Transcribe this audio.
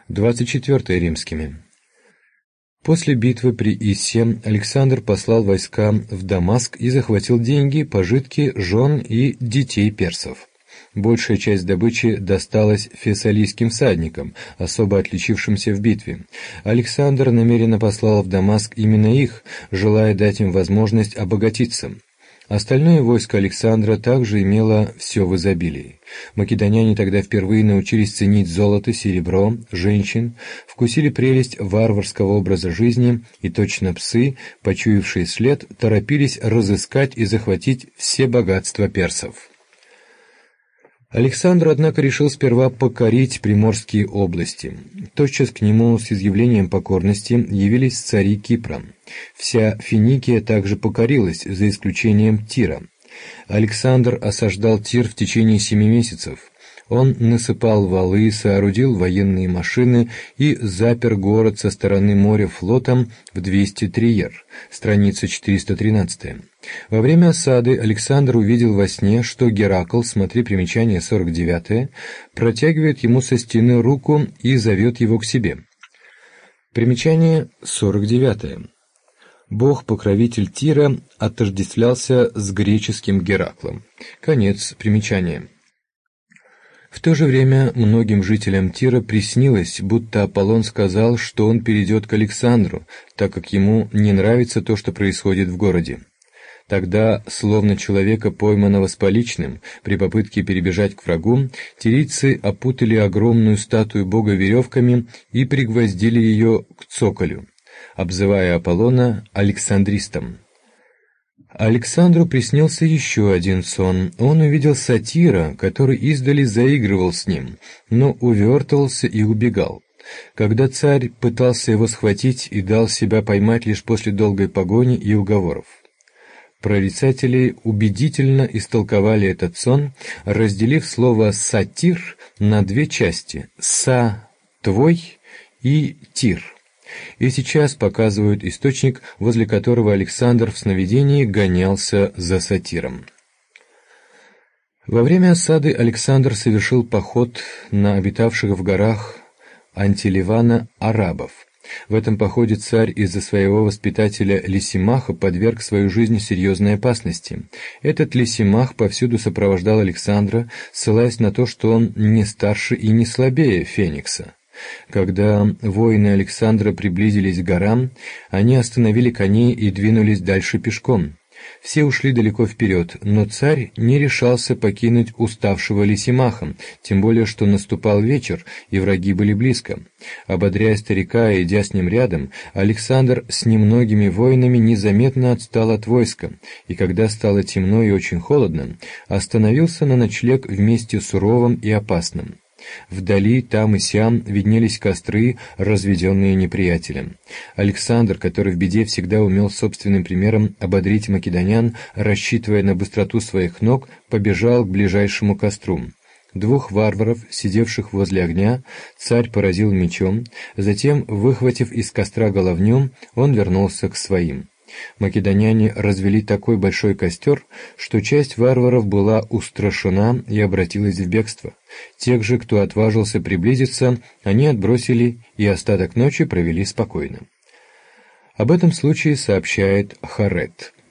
24 римскими. После битвы при Иссе Александр послал войска в Дамаск и захватил деньги, пожитки, жен и детей персов. Большая часть добычи досталась фессалийским всадникам, особо отличившимся в битве. Александр намеренно послал в Дамаск именно их, желая дать им возможность обогатиться. Остальное войско Александра также имело все в изобилии. Македоняне тогда впервые научились ценить золото, серебро, женщин, вкусили прелесть варварского образа жизни, и точно псы, почуявшие след, торопились разыскать и захватить все богатства персов. Александр, однако, решил сперва покорить приморские области. Тотчас к нему с изъявлением покорности явились цари Кипра. Вся Финикия также покорилась, за исключением Тира. Александр осаждал Тир в течение 7 месяцев. Он насыпал валы, соорудил военные машины и запер город со стороны моря флотом в 200 триер, страница 413. Во время осады Александр увидел во сне, что Геракл, смотри примечание 49, протягивает ему со стены руку и зовет его к себе. Примечание 49. Бог-покровитель Тира отождествлялся с греческим Гераклом. Конец примечания. В то же время многим жителям Тира приснилось, будто Аполлон сказал, что он перейдет к Александру, так как ему не нравится то, что происходит в городе. Тогда, словно человека, пойманного с поличным, при попытке перебежать к врагу, тирийцы опутали огромную статую бога веревками и пригвоздили ее к цоколю, обзывая Аполлона Александристом. Александру приснился еще один сон. Он увидел сатира, который издали заигрывал с ним, но увертывался и убегал. Когда царь пытался его схватить и дал себя поймать лишь после долгой погони и уговоров. Прорицатели убедительно истолковали этот сон, разделив слово «сатир» на 2 части «са» — «твой» и «тир». И сейчас показывают источник, возле которого Александр в сновидении гонялся за сатиром. Во время осады Александр совершил поход на обитавших в горах Антиливана арабов. В этом походе царь из-за своего воспитателя Лисимаха подверг свою жизнь серьезной опасности. Этот Лисимах повсюду сопровождал Александра, ссылаясь на то, что он не старше и не слабее Феникса. Когда воины Александра приблизились к горам, они остановили коней и двинулись дальше пешком. Все ушли далеко вперед, но царь не решался покинуть уставшего Лисимаха, тем более что наступал вечер, и враги были близко. Ободряя старика и идя с ним рядом, Александр с немногими воинами незаметно отстал от войска, и когда стало темно и очень холодно, остановился на ночлег в месте суровом и опасном. Вдали, там и сям, виднелись костры, разведенные неприятелем. Александр, который в беде всегда умел собственным примером ободрить македонян, рассчитывая на быстроту своих ног, побежал к ближайшему костру. 2 варваров, сидевших возле огня, царь поразил мечом, затем, выхватив из костра головню, он вернулся к своим. Македоняне развели такой большой костер, что часть варваров была устрашена и обратилась в бегство. Тех же, кто отважился приблизиться, они отбросили и остаток ночи провели спокойно. Об этом случае сообщает Харет.